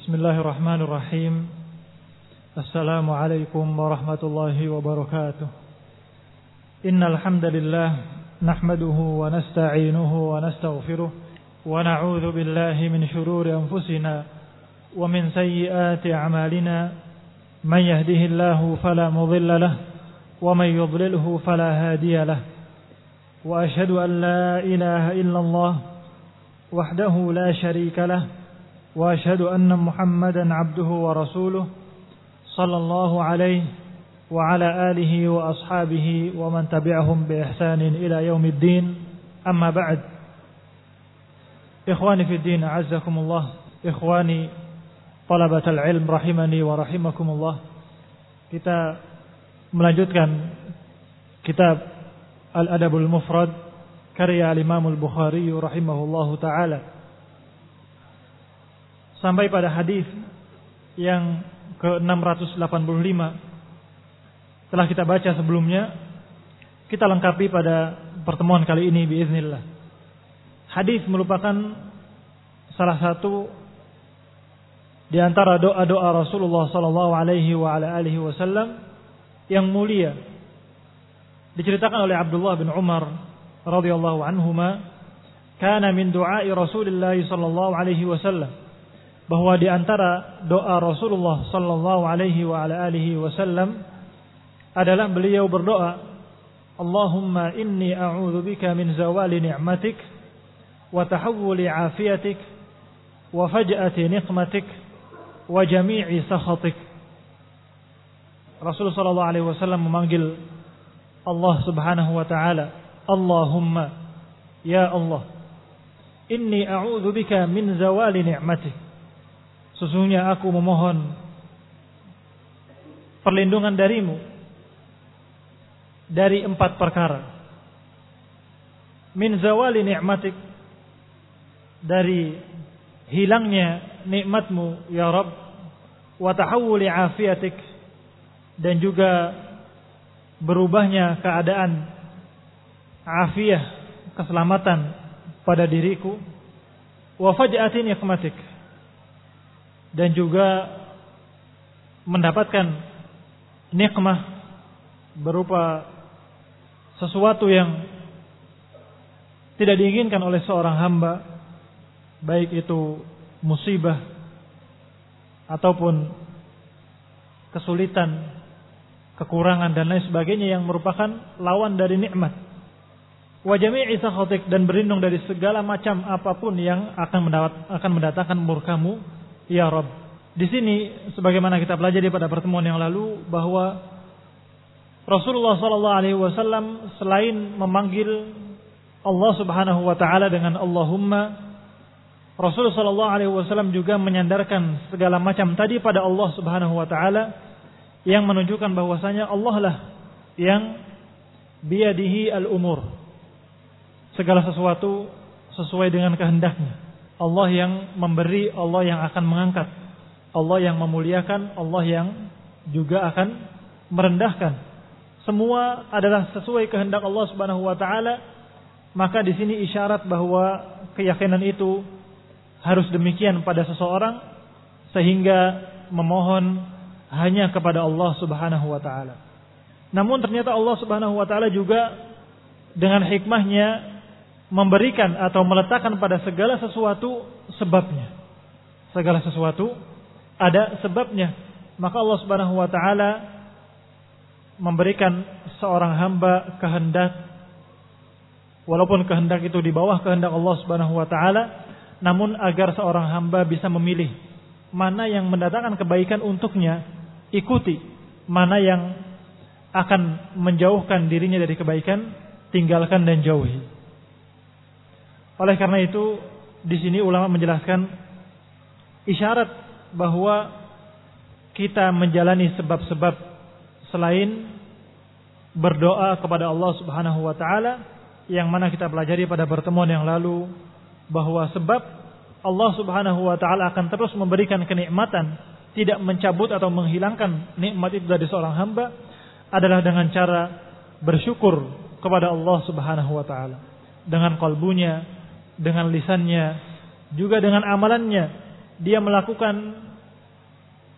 Bismillahirrahmanirrahim. Assalamualaikum warahmatullahi wabarakatuh. Innal hamdalillah nahmaduhu wa nasta'inuhu wa nastaghfiruh wa na'udzu billahi min shururi anfusina wa min sayyiati a'malina. Man yahdihillahu fala mudilla lahu wa man yudlilhu fala hadiya lahu. Wa asyhadu an la ilaha illallah wahdahu la syarika lahu wa asyhadu anna Muhammadan abduhu wa rasuluh sallallahu alaihi wa ala alihi wa ashabihi wa man tabi'ahum bi ihsanin ila yaumiddin. Amma ba'd. Ikhwani fid din, a'azzakumullah. Ikhwani talabatul ilm rahimani wa rahimakumullah. Kita melanjutkan kitab Al-Adabul Mufrad karya Al-Imam Al-Bukhari rahimahullahu taala. Sampai pada hadis yang ke-685. Telah kita baca sebelumnya, kita lengkapi pada pertemuan kali ini biiznillah. Hadis merupakan salah satu di antara doa-doa Rasulullah sallallahu alaihi wa ala alihi wasallam yang mulia. Diceritakan oleh Abdullah bin Umar radhiyallahu anhuma, kana min du'ai Rasulillah sallallahu alaihi wasallam, bahwa di antara doa Rasulullah sallallahu alaihi wa ala alihi wasallam adalah beliau berdoa, Allahumma inni a'udzubika min zawali ni'matik wa tahawuli afiyatik wa faj'ati niqmatik wa jami'i sakhatik. Rasulullah sallallahu alaihi wasallam memanggil Allah subhanahu wa ta'ala, Allahumma, ya Allah, inni a'udzubika min zawali ni'matik, sesungguhnya aku memohon perlindungan darimu dari 4 perkara. Min zawali ni'matik, dari hilangnya nikmatmu ya Rabb, wa tahawuli afiyatik, dan juga berubahnya keadaan afiyah, keselamatan pada diriku, wa faj'ati niqmatik, dan juga mendapatkan nikmah berupa sesuatu yang tidak diinginkan oleh seorang hamba, baik itu musibah ataupun kesulitan, kekurangan dan lain sebagainya yang merupakan lawan dari nikmat. Wa jami'i sakhatik, dan berlindung dari segala macam apapun yang akan mendatangkan murkamu ya Rabb. Di sini sebagaimana kita pelajari pada pertemuan yang lalu, bahwa Rasulullah sallallahu alaihi wasallam selain memanggil Allah Subhanahu wa taala dengan Allahumma, Rasulullah sallallahu alaihi wasallam juga menyandarkan segala macam tadi pada Allah Subhanahu wa taala, yang menunjukkan bahwasanya Allah lah yang biyadihi al-umur, segala sesuatu sesuai dengan kehendaknya. Allah yang memberi, Allah yang akan mengangkat, Allah yang memuliakan, Allah yang juga akan merendahkan. Semua adalah sesuai kehendak Allah Subhanahu wa taala. Maka di sini isyarat bahwa keyakinan itu harus demikian pada seseorang, sehingga memohon hanya kepada Allah Subhanahu wa taala. Namun ternyata Allah Subhanahu wa taala juga dengan hikmahnya memberikan atau meletakkan pada segala sesuatu sebabnya. Segala sesuatu ada sebabnya. Maka Allah Subhanahu wa taala memberikan seorang hamba kehendak, walaupun kehendak itu di bawah kehendak Allah Subhanahu wa taala, namun agar seorang hamba bisa memilih mana yang mendatangkan kebaikan untuknya, ikuti, mana yang akan menjauhkan dirinya dari kebaikan, tinggalkan dan jauhi. Oleh karena itu, di sini ulama menjelaskan isyarat bahwa kita menjalani sebab-sebab selain berdoa kepada Allah Subhanahu wa taala, yang mana kita pelajari pada pertemuan yang lalu bahwa sebab Allah Subhanahu wa taala akan terus memberikan kenikmatan, tidak mencabut atau menghilangkan nikmat itu dari seorang hamba, adalah dengan cara bersyukur kepada Allah Subhanahu wa taala, dengan kalbunya, dengan lisannya, juga dengan amalannya. Dia melakukan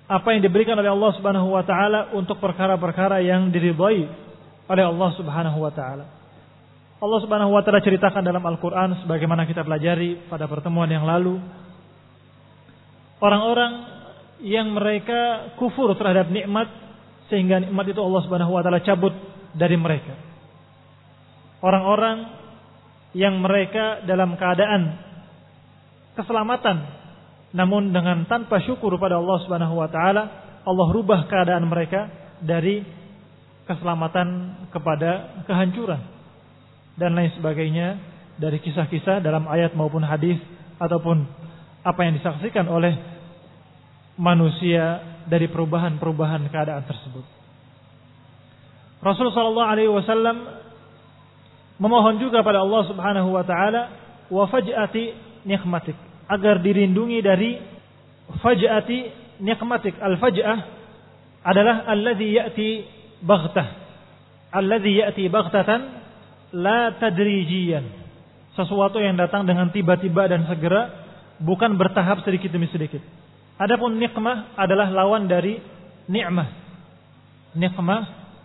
apa yang diberikan oleh Allah Subhanahu wa taala untuk perkara-perkara yang diridhai oleh Allah Subhanahu wa taala. Allah Subhanahu wa taala ceritakan dalam Al-Qur'an sebagaimana kita pelajari pada pertemuan yang lalu, orang-orang yang mereka kufur terhadap nikmat sehingga nikmat itu Allah Subhanahu wa taala cabut dari mereka. Orang-orang yang mereka dalam keadaan keselamatan namun dengan tanpa syukur pada Allah Subhanahu wa taala, Allah rubah keadaan mereka dari keselamatan kepada kehancuran dan lain sebagainya dari kisah-kisah dalam ayat maupun hadis ataupun apa yang disaksikan oleh manusia dari perubahan-perubahan keadaan tersebut. Rasulullah sallallahu alaihi wasallam memohon juga pada Allah Subhanahu wa taala wa faj'ati nikmatik, agar dirindungi dari faj'ati nikmatik. Al-faj'ah adalah alladhi ya'ti baghtah. Alladhi ya'ti baghtatan la tadrijiyan. Sesuatu yang datang dengan tiba-tiba dan segera, bukan bertahap sedikit demi sedikit. Adapun nikmah adalah lawan dari ni'mah. Nikmah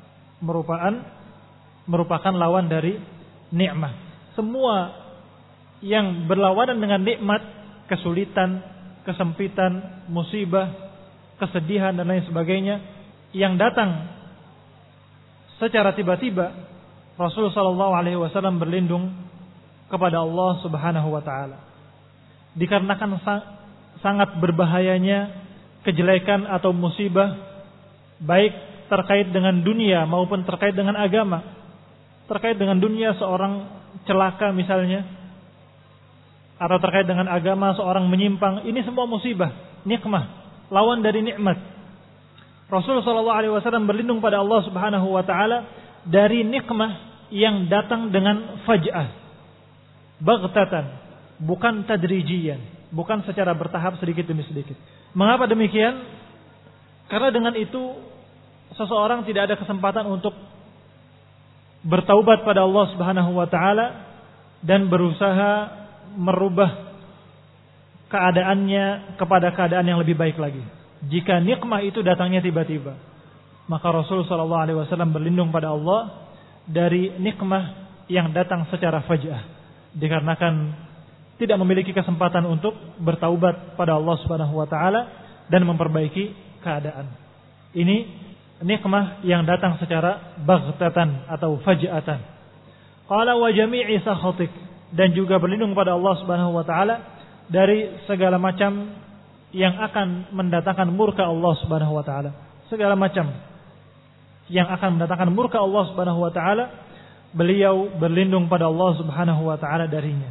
merupakan lawan dari nikmah. Semua yang berlawanan dengan nikmat, kesulitan, kesempitan, musibah, kesedihan dan lain sebagainya yang datang secara tiba-tiba, Rasulullah sallallahu alaihi wasallam berlindung kepada Allah Subhanahu wa taala. Dikarenakan sangat berbahayanya kejelekan atau musibah, baik terkait dengan dunia maupun terkait dengan agama. Terkait dengan dunia, seorang celaka misalnya, atau terkait dengan agama seorang menyimpang, ini semua musibah, nikmah, lawan dari nikmat. Rasulullah sallallahu alaihi wasallam berlindung pada Allah Subhanahu wa taala dari nikmah yang datang dengan faj'ah, baghtatan, bukan tadrijiyan, bukan secara bertahap sedikit demi sedikit. Mengapa demikian? Karena dengan itu seseorang tidak ada kesempatan untuk bertaubat pada Allah Subhanahu wa taala dan berusaha merubah keadaannya kepada keadaan yang lebih baik lagi. Jika nikmah itu datangnya tiba-tiba, maka Rasulullah sallallahu alaihi wasallam berlindung pada Allah dari nikmah yang datang secara faj'ah, dikarenakan tidak memiliki kesempatan untuk bertaubat pada Allah Subhanahu wa taala dan memperbaiki keadaan. Ini nikmah yang datang secara baghtatan atau faj'atan. Qala wa jami'i sakhatik, dan juga berlindung pada Allah Subhanahu wa taala dari segala macam yang akan mendatangkan murka Allah Subhanahu wa taala. Segala macam yang akan mendatangkan murka Allah Subhanahu wa taala, beliau berlindung pada Allah Subhanahu wa taala darinya.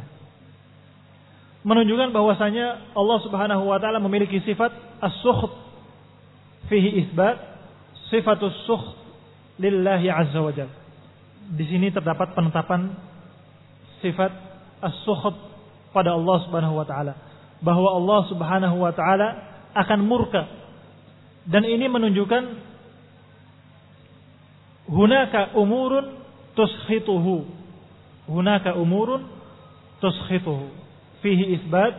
Menunjukkan bahwasanya Allah Subhanahu wa taala memiliki sifat as-sukht, fihi isbat sifatus sukht lillahi azza wa jalla. Di sini terdapat penetapan sifat as-sukht pada Allah Subhanahu wa taala, bahwa Allah Subhanahu wa taala akan murka. Dan ini menunjukkan hunaka umurun tuskhituhu. Hunaka umurun tuskhituhu. Fihi isbat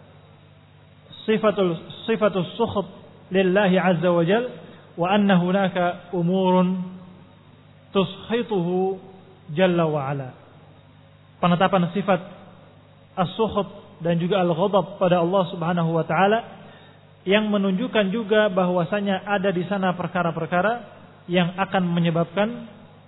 sifatus sukht lillahi azza wa jal, wa anna hunaka umurun tuskhituhu jalla wa ala. Penetapan sifat as-sukht dan juga al-ghadab pada Allah Subhanahu wa taala yang menunjukkan juga bahwasanya ada di sana perkara-perkara yang akan menyebabkan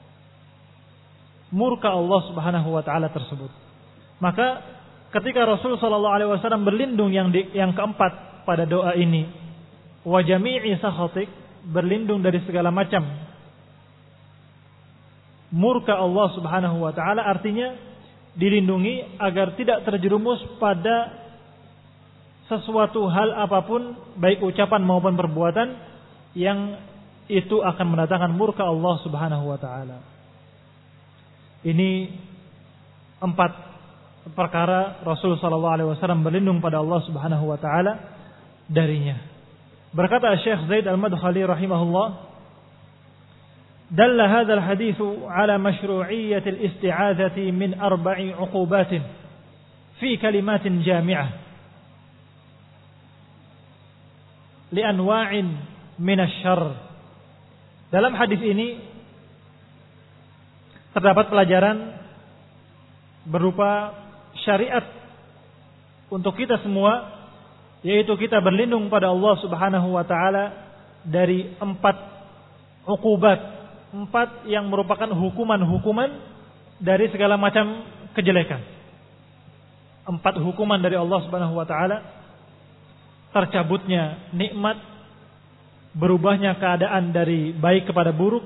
murka Allah Subhanahu wa taala tersebut. Maka ketika Rasul sallallahu alaihi wasallam berlindung yang keempat pada doa ini, wa jami'i sakhatik, berlindung dari segala macam murka Allah Subhanahu wa taala, artinya dilindungi agar tidak terjerumus pada sesuatu hal apapun, baik ucapan maupun perbuatan yang itu akan mendatangkan murka Allah Subhanahu wa taala. Ini 4 perkara Rasul sallallahu alaihi wasallam berlindung pada Allah Subhanahu wa taala darinya. Berkata Syekh Zaid Al-Madkhali rahimahullah, dalla hadzal haditsu ala masyru'iyyati al-isti'adzati min 4 'uqubatin fi kalimatin jami'ah li anwa'in minasyarr. Dalam hadis ini terdapat pelajaran berupa syariat untuk kita semua, yaitu kita berlindung pada Allah Subhanahu wa taala dari 4 uqubat, 4 yang merupakan hukuman-hukuman dari segala macam kejelekan. 4 hukuman dari Allah Subhanahu wa taala: tercabutnya nikmat, berubahnya keadaan dari baik kepada buruk,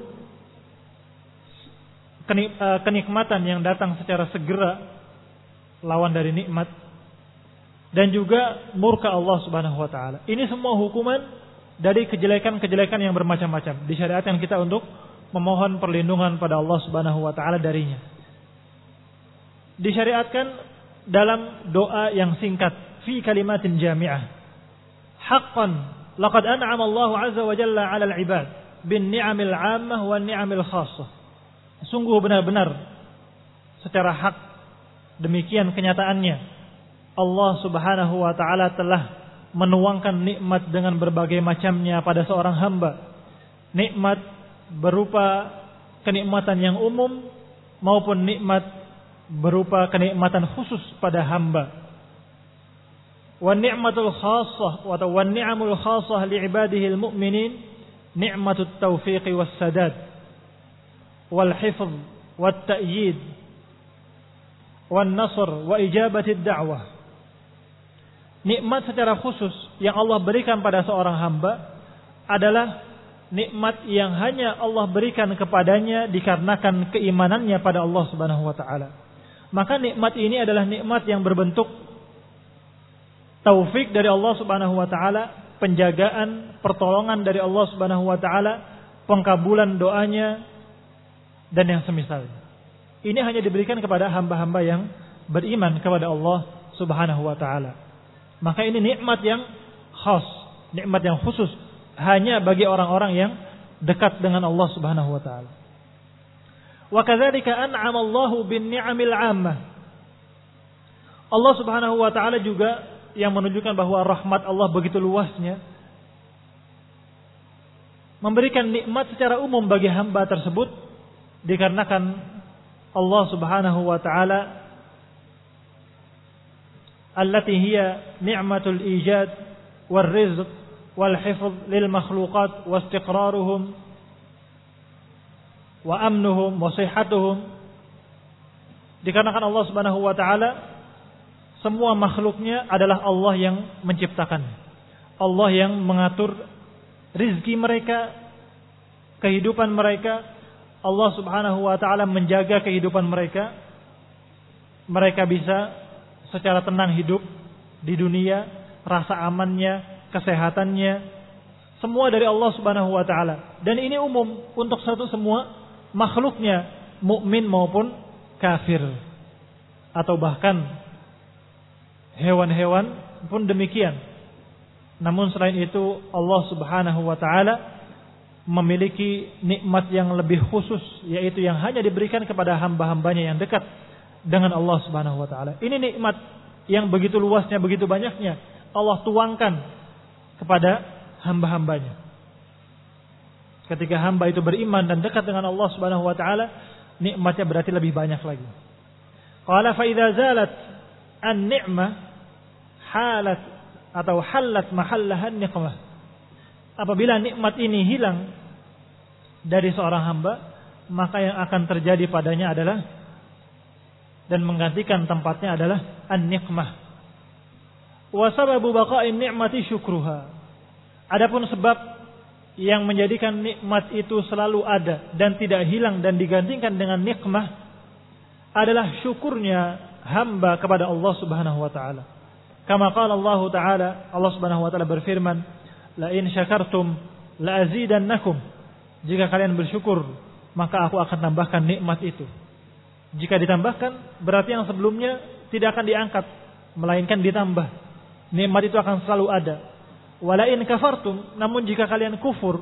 kenikmatan yang datang secara segera lawan dari nikmat, dan juga murka Allah Subhanahu wa taala. Ini semua hukuman dari kejelekan-kejelekan yang bermacam-macam. Disyariatkan kita untuk memohon perlindungan pada Allah Subhanahu wa taala darinya. Disyariatkan dalam doa yang singkat, fi kalimatin jami'ah. Haqqan laqad an'ama Allah 'azza wa jalla 'alal 'ibad bin ni'amil 'ammah wan ni'amil khassah. Sungguh benar-benar secara hak demikian kenyataannya, Allah Subhanahu wa taala telah menuangkan nikmat dengan berbagai macamnya pada seorang hamba. Nikmat berupa kenikmatan yang umum maupun nikmat berupa kenikmatan khusus pada hamba. Wan ni'matul khassah wa wan ni'amul khassah li ibadihi al-mu'minin ni'matut taufiq was sadad wal hifz wat ta'yid wan nasr wa ijabati ad-da'wah. Nikmat secara khusus yang Allah berikan pada seorang hamba adalah nikmat yang hanya Allah berikan kepadanya dikarenakan keimanannya pada Allah Subhanahu wa taala. Maka nikmat ini adalah nikmat yang berbentuk taufik dari Allah Subhanahu wa taala, penjagaan, pertolongan dari Allah Subhanahu wa taala, pengkabulan doanya dan yang semisalnya. Ini hanya diberikan kepada hamba-hamba yang beriman kepada Allah Subhanahu wa taala. Maka ini nikmat yang khas, nikmat yang khusus hanya bagi orang-orang yang dekat dengan Allah Subhanahu wa taala. Wa kadzalika an'ama Allahu bin ni'amil 'ammah. Allah Subhanahu wa taala juga yang menunjukkan bahwa rahmat Allah begitu luasnya, memberikan nikmat secara umum bagi hamba tersebut dikarenakan Allah Subhanahu wa taala allati hiya ni'matul ijad wal rizq wal hifz lil makhluqat wa istiqraruhum wa amnuhum wa sihhatuhum. Dikarenakan Allah Subhanahu wa taala semua makhluknya adalah Allah yang menciptakan, Allah yang mengatur rizki mereka, kehidupan mereka. Allah Subhanahu wa taala menjaga kehidupan mereka. Mereka bisa secara tenang hidup di dunia, rasa amannya, kesehatannya, semua dari Allah Subhanahu wa taala. Dan ini umum untuk semua makhluknya, mukmin maupun kafir, atau bahkan hewan-hewan pun demikian. Namun selain itu Allah Subhanahu wa taala memiliki nikmat yang lebih khusus, yaitu yang hanya diberikan kepada hamba-hambanya yang dekat dengan Allah Subhanahu wa taala. Ini nikmat yang begitu luasnya, begitu banyaknya Allah tuangkan kepada hamba-hambanya. Ketika hamba itu beriman dan dekat dengan Allah Subhanahu wa taala, nikmatnya berarti lebih banyak lagi. Qala fa idza zalat an-ni'mah halat atau halat mahallahan niqmah. Apabila nikmat ini hilang dari seorang hamba, maka yang akan terjadi padanya adalah dan menggantikan tempatnya adalah an-niqmah. Wa sababu baqa'in ni'mati syukruha. Adapun sebab yang menjadikan nikmat itu selalu ada dan tidak hilang dan digantikan dengan nikmah adalah syukurnya hamba kepada Allah Subhanahu wa taala. Kama qala Allah taala, Allah Subhanahu wa taala berfirman, la in syakartum la azidannakum. Jika kalian bersyukur, maka aku akan tambahkan nikmat itu. Jika ditambahkan, berarti yang sebelumnya tidak akan diangkat, melainkan ditambah. Nikmat itu akan selalu ada. Walain kafartum, namun jika kalian kufur,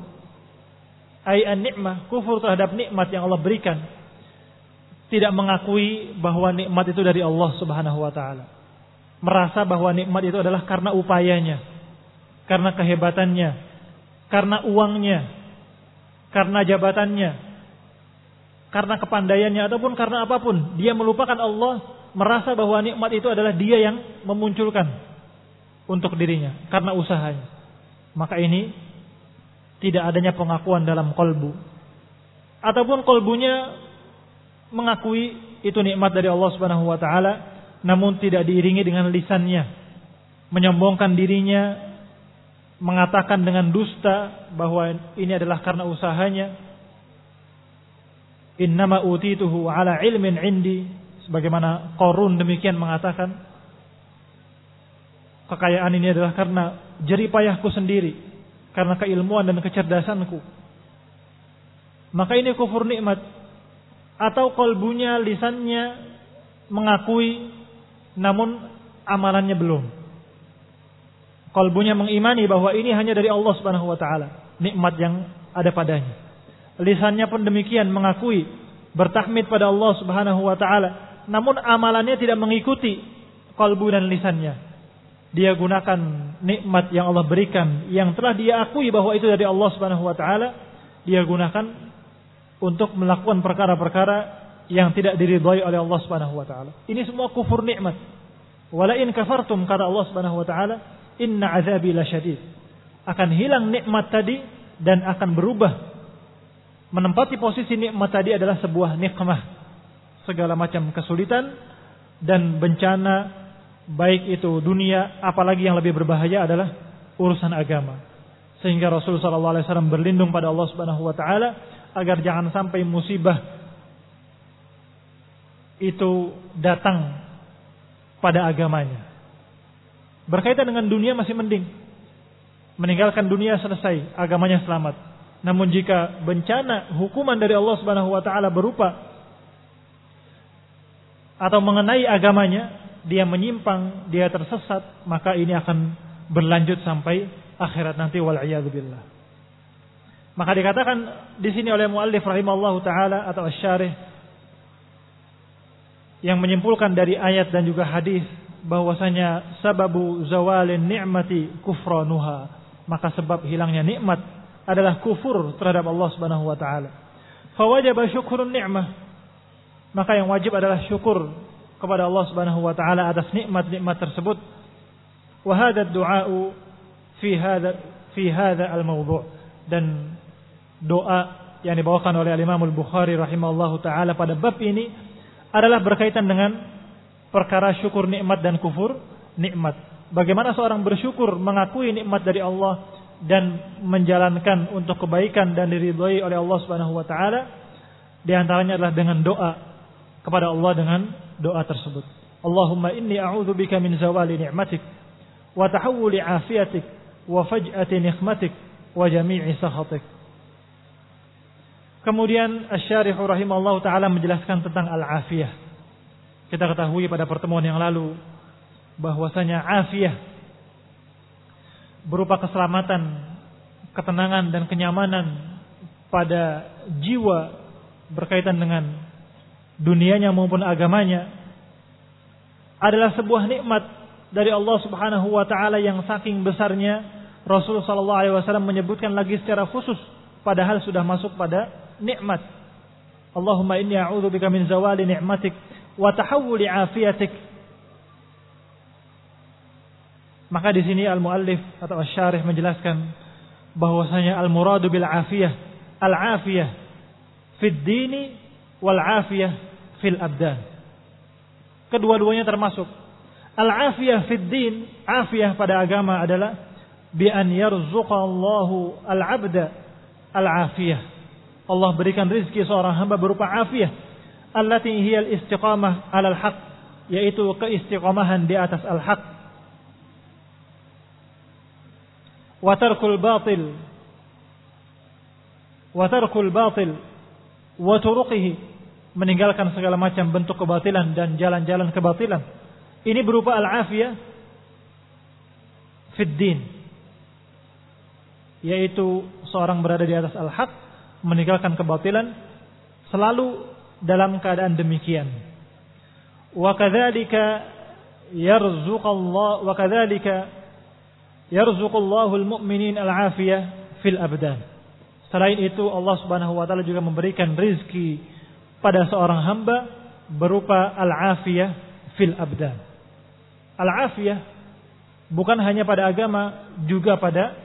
ai an-ni'mah, kufur terhadap nikmat yang Allah berikan, tidak mengakui bahwa nikmat itu dari Allah Subhanahu wa taala, merasa bahwa nikmat itu adalah karena upayanya, karena kehebatannya, karena uangnya, karena jabatannya, karena kepandaiannya, ataupun karena apapun, dia melupakan Allah, merasa bahwa nikmat itu adalah dia yang memunculkan untuk dirinya karena usahanya, maka ini tidak adanya pengakuan dalam kolbu. Ataupun kolbunya mengakui itu nikmat dari Allah Subhanahu wa taala, namun tidak diiringi dengan lisannya, menyombongkan dirinya, mengatakan dengan dusta bahwa ini adalah karena usahanya. Innama utituhu ala ilmin indi, sebagaimana Qarun demikian mengatakan, kekayaan ini adalah karena jerih payahku sendiri, karena keilmuan dan kecerdasanku. Maka ini kufur nikmat. Atau kalbunya, lisannya mengakui, namun amalannya belum. Kalbunya mengimani bahwa ini hanya dari Allah Subhanahu wa taala, nikmat yang ada padanya. Lisannya pun demikian, mengakui, bertahmid pada Allah Subhanahu wa taala, namun amalannya tidak mengikuti kalbu dan lisannya. Dia gunakan nikmat yang Allah berikan, yang telah dia akui bahwa itu dari Allah Subhanahu wa taala, dia gunakan untuk melakukan perkara-perkara yang tidak diridhai oleh Allah Subhanahu wa taala. Ini semua kufur nikmat. Wala in kafartum, kata Allah Subhanahu wa taala, inna azabi lasyadid. Akan hilang nikmat tadi dan akan berubah. Menempati posisi nikmat tadi adalah sebuah nikmah. Segala macam kesulitan dan bencana, baik itu dunia, apalagi yang lebih berbahaya adalah urusan agama. Sehingga Rasulullah SAW berlindung pada Allah Subhanahu wa taala agar jangan sampai musibah itu datang pada agamanya. Berkaitan dengan dunia masih mending, meninggalkan dunia selesai, agamanya selamat. Namun jika bencana, hukuman dari Allah Subhanahu wa taala berupa atau mengenai agamanya, dia menyimpang, dia tersesat, maka ini akan berlanjut sampai akhirat nanti, wal iyad billah. Maka dikatakan di sini oleh muallif rahimallahu taala atau asy-syarih yang menyimpulkan dari ayat dan juga hadis bahwasanya sababu zawalin ni'mati kufranuha, maka sebab hilangnya nikmat adalah kufur terhadap Allah Subhanahu wa taala. Fa wajaba syukrun ni'mah, maka yang wajib adalah syukur kepada Allah Subhanahu wa taala atas nikmat-nikmat tersebut. Wa hadha ad-du'a'u fi hadha al-mawdu', dan doa yang dibawakan oleh Imam Al-Bukhari rahimahullahu taala pada bab ini adalah berkaitan dengan perkara syukur nikmat dan kufur nikmat. Bagaimana seorang bersyukur, mengakui nikmat dari Allah dan menjalankan untuk kebaikan dan diridhai oleh Allah Subhanahu wa taala. Di antaranya adalah dengan doa kepada Allah dengan doa tersebut. Allahumma inni a'udzubika min zawali ni'matik wa tahawuli afiyatik wa faj'ati niqmatik wa jami'i sakhatik. Kemudian asy-syarih rahimahullahu taala menjelaskan tentang al-afiyah. Kita ketahui pada pertemuan yang lalu bahwasanya afiyah berupa keselamatan, ketenangan dan kenyamanan pada jiwa berkaitan dengan dunianya maupun agamanya adalah sebuah nikmat dari Allah Subhanahu wa taala yang saking besarnya Rasulullah sallallahu alaihi wasallam menyebutkan lagi secara khusus padahal sudah masuk pada nikmat. Allahumma inni a'udzubika min zawali ni'matik wa tahawuli afiyatik. Maka di sini al-muallif atau asy-syarih menjelaskan bahwasanya al-muradu bil afiyah, al-afiyah fid dini wal afiyah fil abdan. Kedua-duanya termasuk. Al-afiyah fid din, afiyah pada agama adalah bi an yarzuqallahu al-'abda al-afiyah. Allah berikan rezeki seorang hamba berupa afiyah, allati hiya al-istiqamah 'alal haqq, yaitu keistiqamahan di atas al-haq. Wa tarkul batil wa turuqihi, meninggalkan segala macam bentuk kebatilan dan jalan-jalan kebatilan. Ini berupa al-afiyah fid din, yaitu seorang berada di atas al-haq, meninggalkan kebatilan, selalu dalam keadaan demikian. Wa kadzalika yarzuqullahu al-mu'minin al-afiyah fil abdan. Selain itu Allah Subhanahu wa taala juga memberikan rizki pada seorang hamba berupa al-afiyah fil abdan. Al-afiyah bukan hanya pada agama, juga pada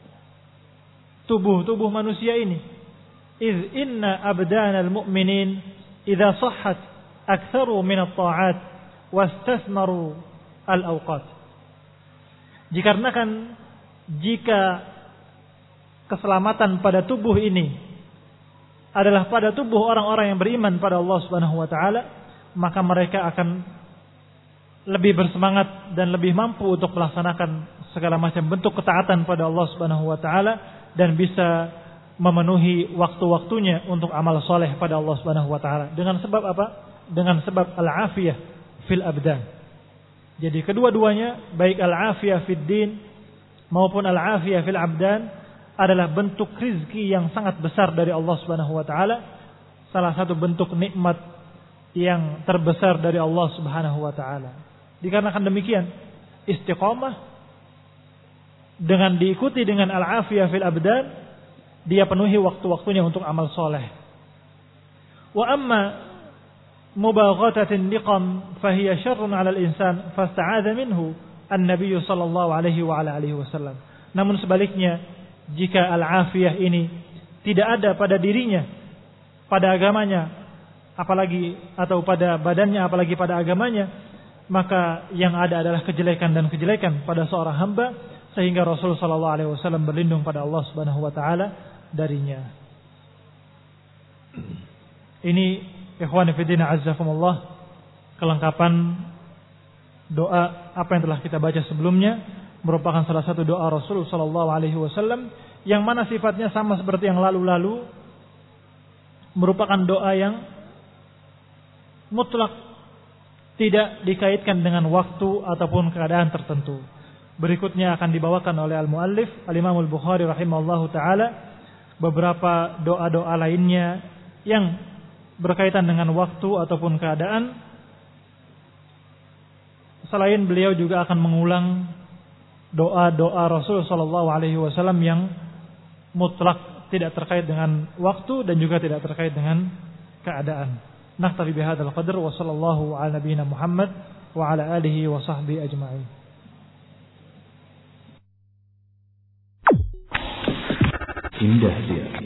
tubuh manusia ini. Iz inna abdanal mu'minin idza sahhat aktsaru min at-ta'at wastasmaru al-awqat. Dikarenakan jika keselamatan pada tubuh ini adalah pada tubuh orang-orang yang beriman pada Allah Subhanahu wa taala, maka mereka akan lebih bersemangat dan lebih mampu untuk melaksanakan segala macam bentuk ketaatan pada Allah Subhanahu wa taala dan bisa memenuhi waktu-waktunya untuk amal soleh pada Allah Subhanahu wa taala. Dengan sebab apa? Dengan sebab al-afiyah fil abdan. Jadi kedua-duanya, baik al-afiyah fid din maupun al-afiyah fil abdan, adalah bentuk rizki yang sangat besar dari Allah Subhanahu wa taala. Salah satu bentuk nikmat yang terbesar dari Allah Subhanahu wa taala. Dikarenakan demikian, istiqamah dengan diikuti dengan al-afiyah fil abdan, dia penuhi waktu-waktunya untuk amal soleh. Wa amma mubaghatatin liqam fahiya syarrun 'ala al-insan fasta'adha minhu an-nabiy sallallahu alaihi wa ala alihi wasallam. Namun sebaliknya, jika al-afiyah ini tidak ada pada dirinya, pada agamanya, apalagi atau pada badannya, apalagi pada agamanya, maka yang ada adalah kejelekan dan kejelekan pada seorang hamba, sehingga Rasul sallallahu alaihi wasallam berlindung pada Allah Subhanahu wa taala darinya. Ini ikhwan fillah azzakumullah, kelengkapan doa apa yang telah kita baca sebelumnya, merupakan salah satu doa Rasul sallallahu alaihi wasallam yang mana sifatnya sama seperti yang lalu-lalu, merupakan doa yang mutlak, tidak dikaitkan dengan waktu ataupun keadaan tertentu. Berikutnya akan dibawakan oleh al-muallif al-Imam al-Bukhari rahimahullahu taala beberapa doa-doa lainnya yang berkaitan dengan waktu ataupun keadaan. Selain beliau juga akan mengulang doa-doa Rasul sallallahu alaihi wasallam yang mutlak, tidak terkait dengan waktu dan juga tidak terkait dengan keadaan. Naktafi bihadzal qadar wa sallallahu ala nabiyyina Muhammad wa ala alihi wa sahbihi ajma'in. Indah dia.